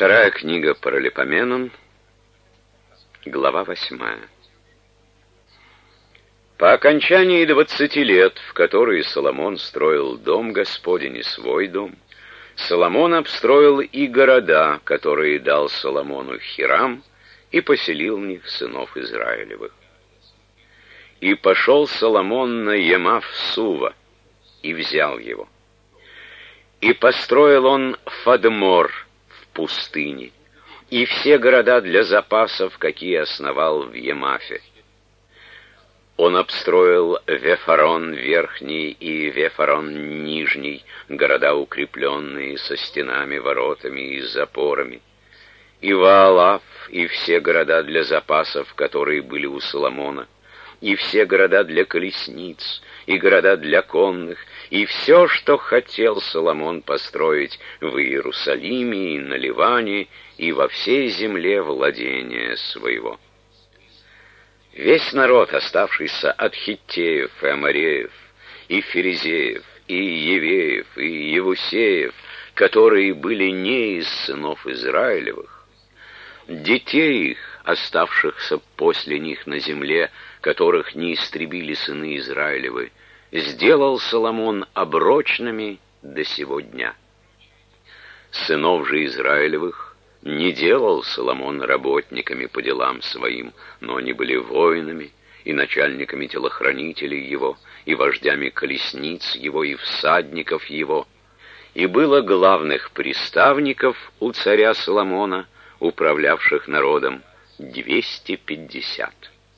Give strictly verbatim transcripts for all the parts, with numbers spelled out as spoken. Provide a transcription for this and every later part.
Вторая книга Паралипоменон, глава восьмая. По окончании двадцати лет, в которые Соломон строил дом Господень и свой дом, Соломон обстроил и города, которые дал Соломону Хирам, и поселил в них сынов Израилевых. И пошел Соломон на Емав-Сува, и взял его. И построил он Фадмор в пустыне, и все города для запасов, какие основал в Емафе. Он обстроил Вефарон Верхний и Вефарон Нижний, города укрепленные со стенами, воротами и запорами, и Ваалав, и все города для запасов, которые были у Соломона, и все города для колесниц, и города для конных, и все, что хотел Соломон построить в Иерусалиме и на Ливане, и во всей земле владения своего. Весь народ, оставшийся от хиттеев и амореев, и ферезеев, и евеев, и евусеев, которые были не из сынов Израилевых, детей их, оставшихся после них на земле, которых не истребили сыны Израилевы, сделал Соломон оброчными до сего дня. Сынов же Израилевых не делал Соломон работниками по делам своим, но они были воинами и начальниками телохранителей его, и вождями колесниц его, и всадников его, и было главных приставников у царя Соломона, управлявших народом, двести пятьдесят.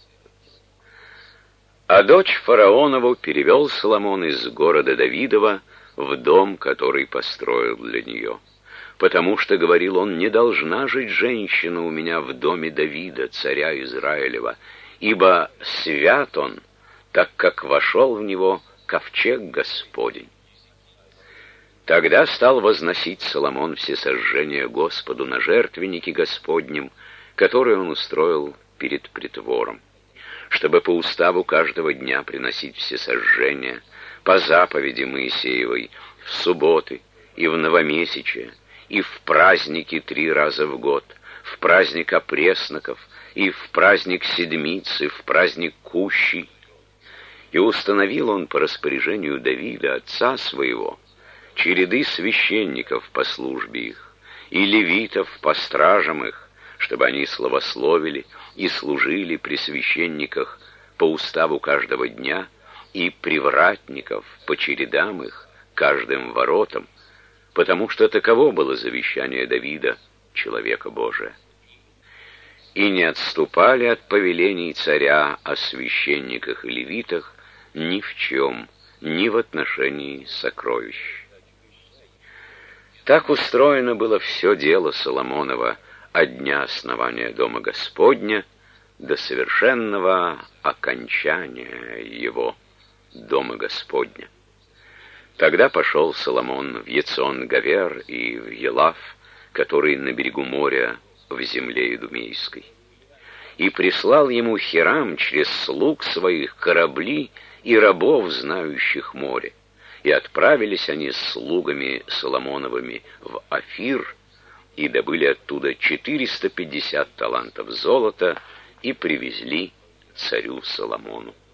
А дочь фараонову перевел Соломон из города Давидова в дом, который построил для нее. Потому что, говорил он, не должна жить женщина у меня в доме Давида, царя Израилева, ибо свят он, так как вошел в него ковчег Господень. Тогда стал возносить Соломон всесожжения Господу на жертвеннике Господнем, который он устроил перед притвором, чтобы по уставу каждого дня приносить всесожжения, по заповеди Моисеевой, в субботы и в новомесячие, и в праздники три раза в год, в праздник опресноков, и в праздник седмицы, в праздник кущи. И установил он по распоряжению Давида, отца своего, череды священников по службе их, и левитов по стражам их, чтобы они славословили и служили при священниках по уставу каждого дня, и привратников по чередам их, каждым воротам, потому что таково было завещание Давида, человека Божия. И не отступали от повелений царя о священниках и левитах ни в чем, ни в отношении сокровищ. Так устроено было все дело Соломонова от дня основания Дома Господня до совершенного окончания его, Дома Господня. Тогда пошел Соломон в Ецон-Гавер и в Елав, который на берегу моря в земле Идумейской, и прислал ему Хирам через слуг своих корабли и рабов, знающих море. И отправились они с слугами Соломоновыми в Офир, и добыли оттуда четыреста пятьдесят талантов золота, и привезли царю Соломону.